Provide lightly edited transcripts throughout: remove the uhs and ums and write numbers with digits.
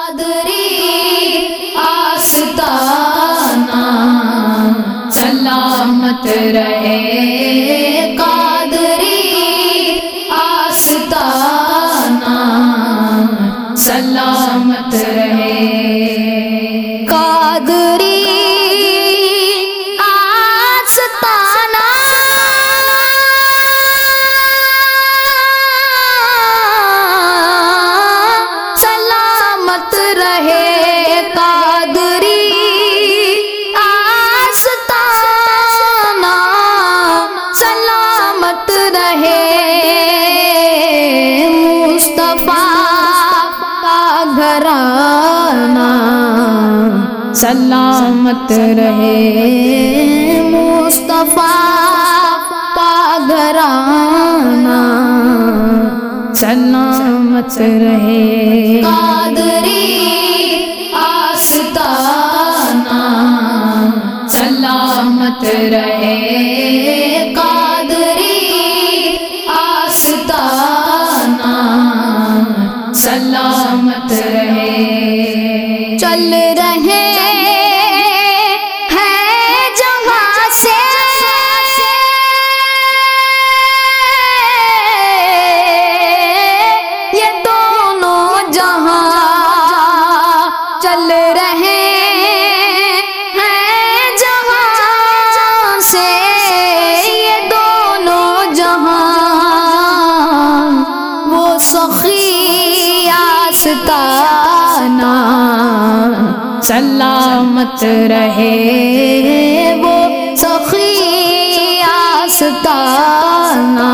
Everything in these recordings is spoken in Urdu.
قادری آستانہ سلامت رہے، قادری آستانہ سلامت رہے، قادری آستانہ سلامت رہے، قادری آستانہ سلامت رہے، مصطفیٰ کا گھرانہ سلامت رہے، مصطفیٰ کا گھرانہ سلامت رہے، قادری آستانہ سلامت رہے، قادری آستانہ سلامت رہے، چل رہے ہیں جہاں سے یہ دونوں جہاں، چل رہے ہیں جہاں سے یہ دونوں جہاں، وہ سخی آستانہ سلامت رہے، وہ سخی آستانہ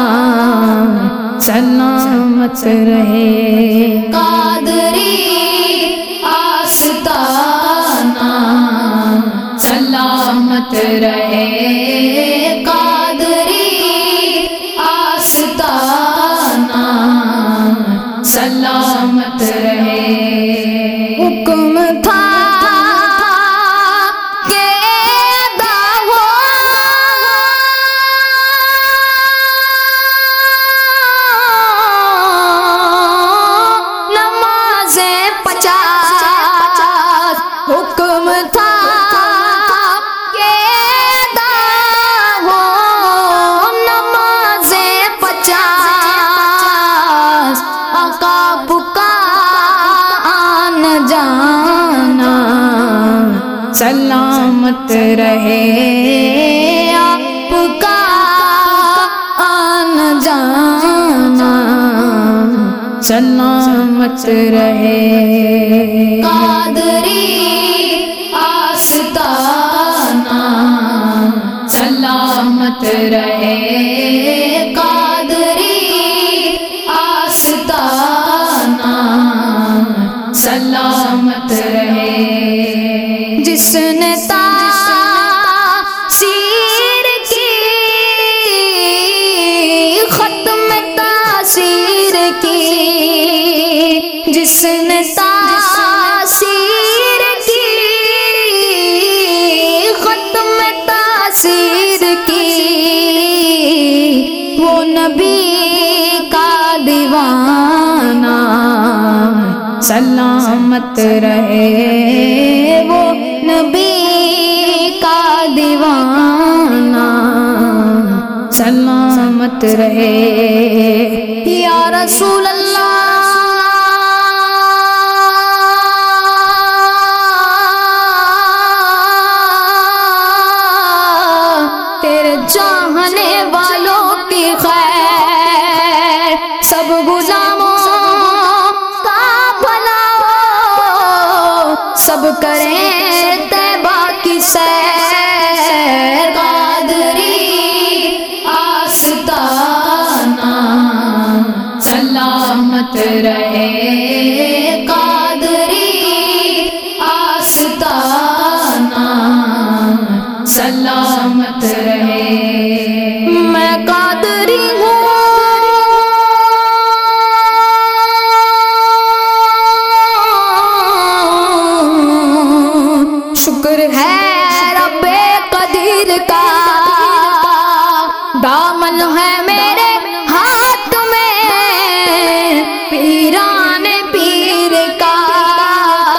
سلامت رہے، قادری آستانہ سلامت رہے، قادری آستانہ سلامت رہے، حکم تھا کہ ادا ہو نمازیں 50، حکم تھا کہ ادا ہو نمازیں 50، عقاب کا آن جانا سلامت رہے، آپ کا آن جانا سلامت رہے، قادری آستانہ سلامت رہے، قادری آستانہ سلامت رہے، جس نے تاثیر کی ختم تاثیر کی، جس نے تاثیر کی ختم تاثیر کی، وہ نبی کا دیوانہ سلامت رہے، وہ نبی کا دیوانہ سلامت رہے، یا رسول اللہ تیرے چاہنے والوں کی خیر، سب غلاموں کا بھلا سب کریں طیبہ کی سیر، قادری آستانہ سلامت رہے، قادری آستانہ سلامت رہے، میں قادری ہوں شکر ہے رب قدیر کا، دامن ہے میرے ہاتھ میں پیران پیر کا،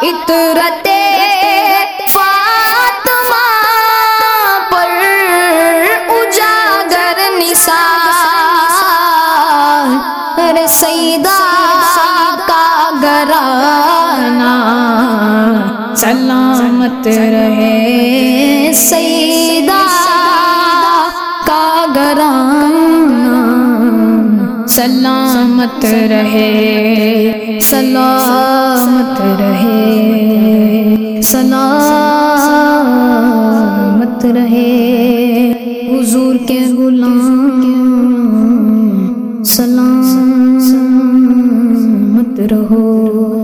فطرت فاطمہ پر اجاگر نثار، ارے سیدہ کا گھرانہ سلامت رہے، سیدہ کا گھرانہ سلامت رہے، سلامت رہے، سلامت رہے، حضور کے غلام سلامت رہو۔